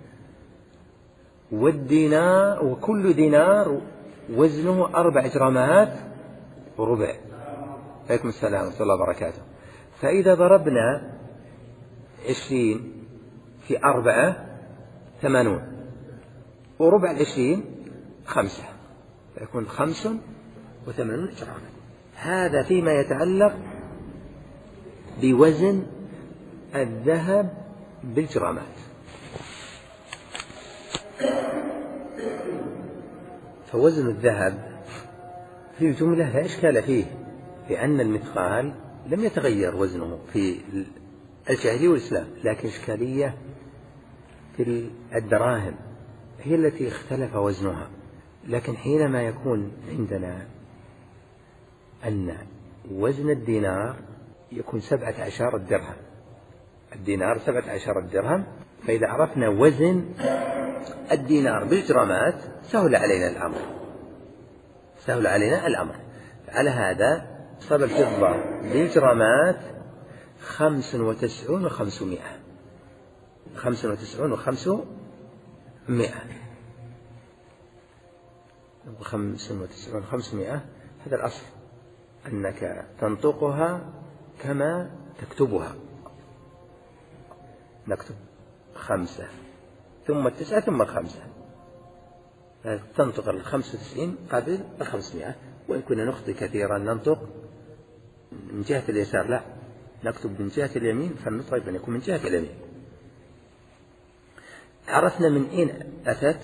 والدينار وكل دينار وزنه أربع جرامات وربع. عليكم السلام ورحمة الله وبركاته. فإذا ضربنا عشرين في أربعة ثمانون، وربع العشرين خمسة، فيكون خمس وثمانون جراما. هذا فيما يتعلق بوزن الذهب بالجرامات. فوزن الذهب في الجملة لا إشكال فيه، لأن المثقال لم يتغير وزنه في الجاهلية والإسلام، لكن إشكالية في الدراهم هي التي اختلف وزنها. لكن حينما يكون عندنا أن وزن الدينار يكون سبعة عشر الدرهم، الدينار سبعة عشر الدرهم، فإذا عرفنا وزن الدينار بالجرامات سهل علينا الأمر، سهل علينا الأمر. على هذا نصاب الفضة بالجرامات خمس وتسعون وخمسمائة، خمس وتسعون وخمسمائة، وخمس وتسعون وخمسمائة. هذا الأصل أنك تنطقها كما تكتبها، نكتب خمسة ثم التسعة ثم الخمسة، تنطق الخمس وتسعين قبل الخمسمائة. وإن كنا نخطئ كثيرا ننطق من جهة اليسار، لا، نكتب من جهة اليمين، فالنطق أيضا يكون من جهة اليمين. عرفنا من أين أتت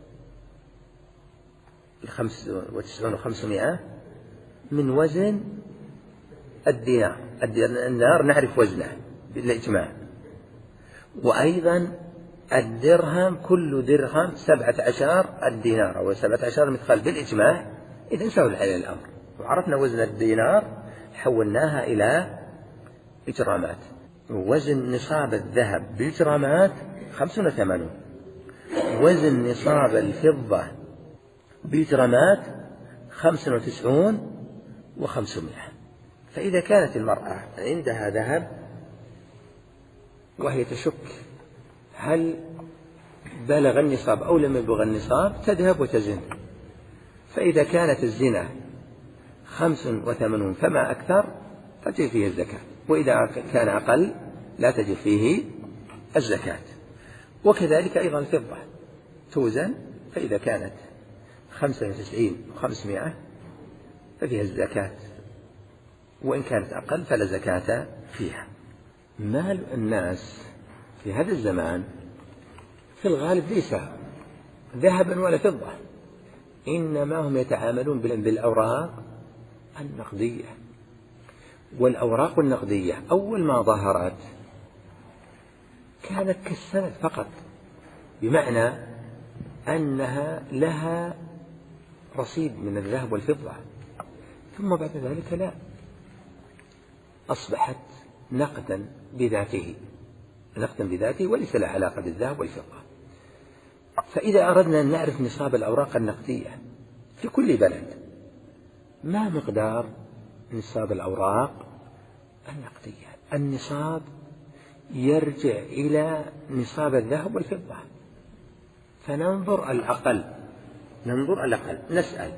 الخمس وتسعون وخمسمائة؟ من وزن الدينار، الدينار نعرف وزنه بالإجماع، وأيضا الدرهم كل درهم سبعة عشر الدينار أو سبعة عشر مثقال بالإجماع. إذن سهل علينا الأمر، وعرفنا وزن الدينار حولناها إلى إجرامات. وزن نصاب الذهب بالجرامات خمسون وثمانون، وزن نصاب الفضة بالجرامات خمس وتسعون وخمسمائة. فإذا كانت المرأة عندها ذهب وهي تشك هل بلغ النصاب أو لم يبلغ النصاب تذهب وتزن، فإذا كانت الزنا خمس وثمانون فما أكثر تجب فيه الزكاة، وإذا كان أقل لا تجب فيه الزكاة. وكذلك أيضا الفضة توزن، فإذا كانت خمسة وتسعين وخمسمائة ففيها الزكاة، وإن كانت أقل فلا زكاة فيها. مال الناس في هذا الزمان في الغالب ليس ذهبا ولا فضة، إنما هم يتعاملون بالأوراق النقدية. والأوراق النقدية أول ما ظهرت كانت كالسند فقط، بمعنى أنها لها رصيد من الذهب والفضة، ثم بعد ذلك لا، أصبحت نقدا بذاته، نقدا بذاته وليس له علاقة بالذهب والفضة. فإذا أردنا أن نعرف نصاب الأوراق النقدية في كل بلد، ما مقدار نصاب الأوراق النقدية؟ النصاب يرجع إلى نصاب الذهب والفضة، فننظر الأقل، ننظر الأقل نسأل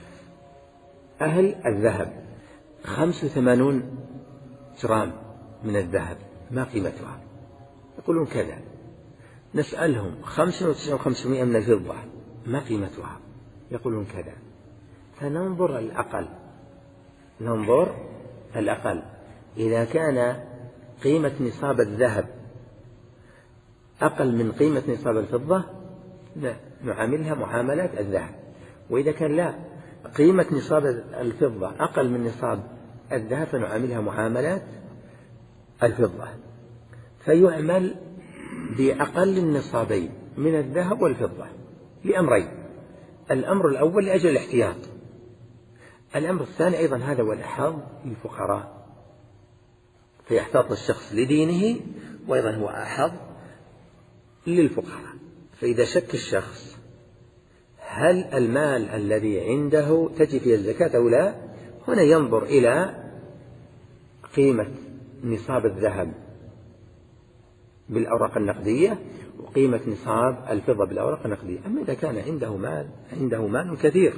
أهل الذهب خمس وثمانون جرام من الذهب ما قيمتها؟ يقولون كذا. نسألهم خمسة وتسعين وخمسمائة من الفضة ما قيمتها؟ يقولون كذا. فننظر الأقل، ننظر الأقل إذا كان قيمة نصاب الذهب أقل من قيمة نصاب الفضة نعاملها معاملات الذهب، وإذا كان لا قيمة نصاب الفضة أقل من نصاب الذهب فنعاملها معاملات الفضة. فيعمل بأقل النصابين من الذهب والفضة لأمرين: الأمر الأول لأجل الاحتياط، الأمر الثاني أيضا هذا هو الأحظ للفقراء، فيحتاط الشخص لدينه وأيضا هو أحظ للفقراء. فإذا شك الشخص هل المال الذي عنده تجب فيه الزكاة أو لا، هنا ينظر إلى قيمة نصاب الذهب بالأوراق النقدية وقيمة نصاب الفضة بالأوراق النقدية. أما إذا كان عنده مال عنده مال كثير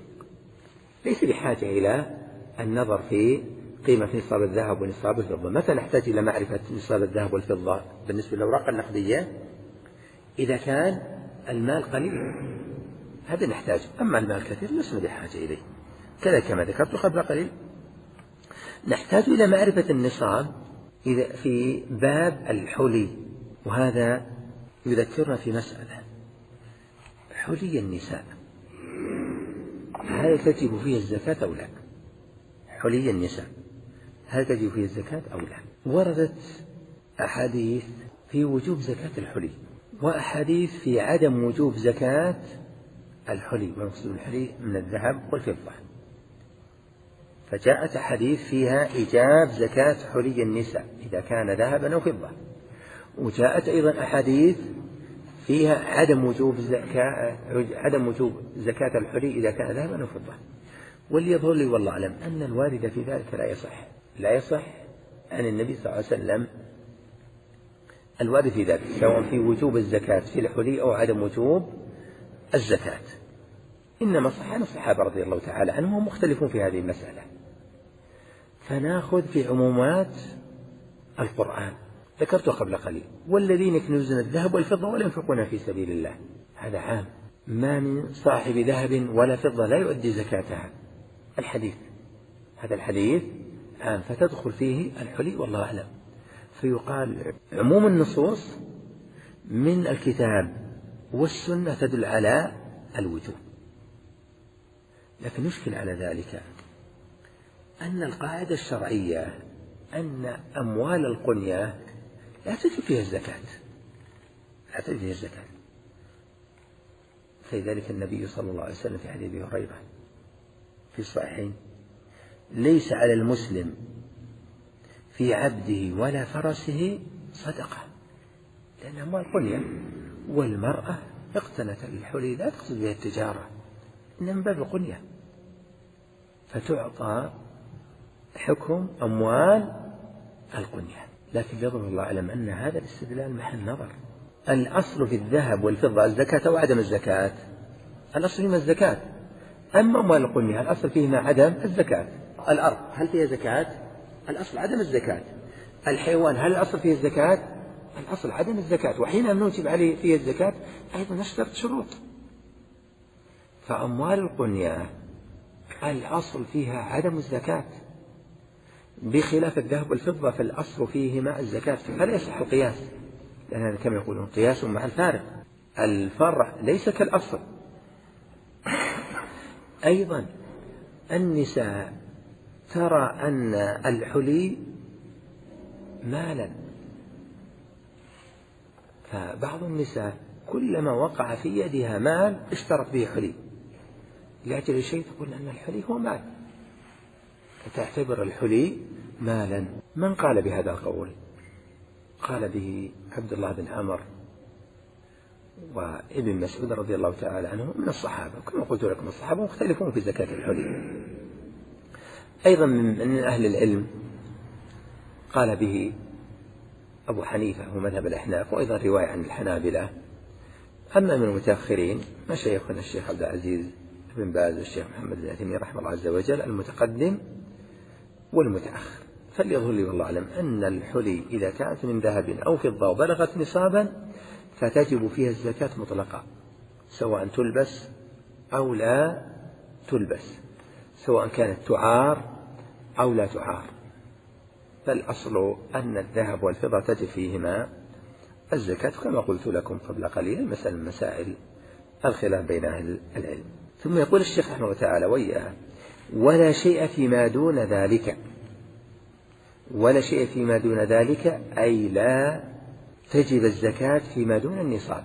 ليس بحاجة إلى النظر في قيمة نصاب الذهب ونصاب الفضة. متى نحتاج إلى معرفة نصاب الذهب والفضة بالنسبة للأوراق النقدية؟ إذا كان المال قليل، هذا نحتاج. أما المال كثير لسنا بحاجة إليه. كذا كما ذكرت قبل قليل نحتاج إلى معرفة النصاب إذا في باب الحلي، وهذا يذكرنا في مسألة: حلي النساء هل تجب فيه الزكاة أو لا؟ حلي النساء هل تجب فيه الزكاة أو لا؟ وردت أحاديث في وجوب زكاة الحلي وأحاديث في عدم وجوب زكاة الحلي، والمقصود الحلي من الذهب والفضة. فجاءت أحاديث فيها إيجاب زكاة حلي النساء إذا كان ذهبا أو فضة، وجاءت أيضا أحاديث فيها عدم وجوب زكاة عدم وجوب زكاة الحلي إذا كان ذهبا أو فضة. واللي يظهر لي والله أعلم أن الوارد في ذلك لا يصح، لا يصح عن النبي صلى الله عليه وسلم الوارد في ذلك، سواء في وجوب الزكاة في الحلي أو عدم وجوب الزكاة. إنما صح عن الصحابة رضي الله تعالى عنهم مختلفون في هذه المسألة. فنأخذ في عمومات القرآن ذكرته قبل قليل: والذين يكنزون الذهب والفضة ولا ينفقون في سبيل الله. هذا عام، ما من صاحب ذهب ولا فضة لا يؤدي زكاتها. الحديث هذا الحديث عام، فتدخل فيه الحلي والله أعلم. فيقال عموم النصوص من الكتاب والسنة تدل على الوجوب، لكن يشكل على ذلك أن القاعدة الشرعية أن أموال القنية لا تجب فيها الزكاة، لا تجب فيها الزكاة. فلذلك النبي صلى الله عليه وسلم في حديث أبي هريرة في الصحيحين: ليس على المسلم في عبده ولا فرسه صدقة، لأن أموال قنية. والمرأة اقتنت الحلي لا تقصد بها التجارة، إنما من باب القنية، فتعطى حكم أموال القنية. لكن يظهر الله أعلم أن هذا الاستدلال محل نظر. الأصل في الذهب والفضة الزكاة أو عدم الزكاة؟ الأصل فيما الزكاة. أما أموال القنية الأصل فيما عدم الزكاة. الأرض هل فيها زكاة؟ الأصل عدم الزكاة. الحيوان هل الأصل فيه الزكاة؟ الأصل عدم الزكاة، وحينما نوجب عليه فيه الزكاة أيضا نشترط شروط. فأموال القنية الأصل فيها عدم الزكاة، بخلاف الذهب والفضة فالأصل فيهما الزكاة، فلا يصح القياس، لأننا كما يقولون قياس مع الفارق، الفرع ليس كالأصل. أيضا النساء ترى أن الحلي مالا، فبعض النساء كلما وقع في يدها مال اشترط به حلي لأجل شيء، تقول أن الحلي هو مال، فتعتبر الحلي مالا. من قال بهذا القول؟ قال به عبد الله بن عمر وابن مسعود رضي الله تعالى عنه من الصحابة، كما قلت لكم الصحابة مختلفون في زكاة الحلي. أيضا من أهل العلم قال به أبو حنيفة ومذهب الأحناف، وأيضا رواية عن الحنابلة. أما من المتأخرين مشايخنا الشيخ عبد العزيز بن باز والشيخ محمد بن عثيمين رحمه الله عز وجل، المتقدم والمتأخر. فليظهر لي والله أعلم أن الحلي إذا كانت من ذهب أو فضة وبلغت نصابا فتجب فيها الزكاة مطلقة، سواء تلبس أو لا تلبس، سواء كانت تعار أو لا تعار. فالأصل أن الذهب والفضة تجب فيهما الزكاة، كما قلت لكم قبل قليل مثلا مسائل الخلاف بين أهل العلم. ثم يقول الشيخ رحمه الله تعالى وإياه: ولا شيء فيما دون ذلك. ولا شيء فيما دون ذلك أي لا تجب الزكاة فيما دون النصاب،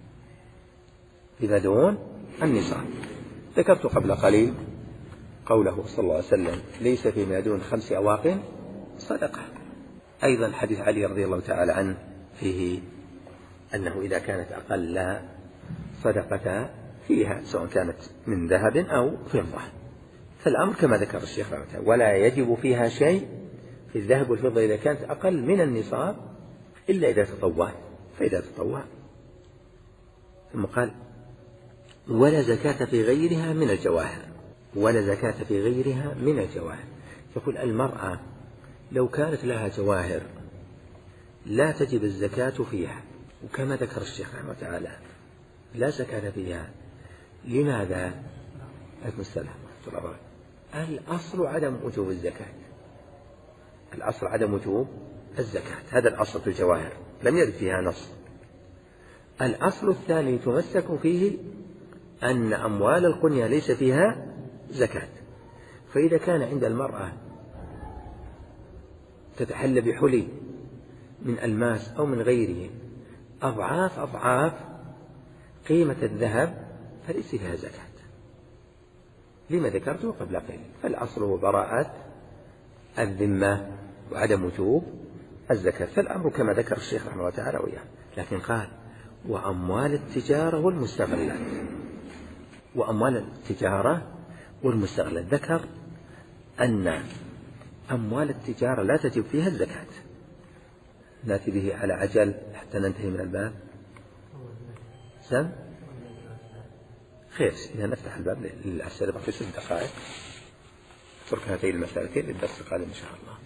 فيما دون النصاب. ذكرت قبل قليل قوله صلى الله عليه وسلم: ليس فيما دون خمس أواق صدقة. أيضا حديث علي رضي الله تعالى عنه فيه أنه إذا كانت أقل لا صدقة فيها، سواء كانت من ذهب أو فضة. فالأمر كما ذكر الشيخ رحمه الله: ولا يجب فيها شيء في الذهب والفضة إذا كانت أقل من النصاب إلا إذا تطوع، فإذا تطوع. ثم قال: ولا زكاة في غيرها من الجواهر. ولا زكاة في غيرها من الجواهر. يقول المرأة لو كانت لها جواهر لا تجب الزكاة فيها، وكما ذكر الشيخ رحمه الله تعالى لا زكاة فيها. لماذا؟ السلام الأصل عدم وجوب الزكاة. الأصل عدم وجوب الزكاة، هذا الأصل في الجواهر لم يرد فيها نص. الأصل الثاني يتمسك فيه أن أموال القنية ليس فيها زكاة. فإذا كان عند المرأة تتحلى بحلي من ألماس أو من غيره أضعاف أضعاف قيمة الذهب فليس فيها زكاة، لما ذكرته قبل قليل. فالأصل هو براءة الذمة وعدم وجوب الزكاة. فالأمر كما ذكر الشيخ رحمه الله تعالى وإياه. لكن قال: وأموال التجارة والمستغلات. وأموال التجارة والمستغلات ذكر أن أموال التجارة لا تجب فيها الزكاة. نأتي به على عجل حتى ننتهي من الباب. سم خير، إذا نفتح الباب للأسئلة في ست دقائق. ترك هاتين المسألتين للدرس القادم إن شاء الله.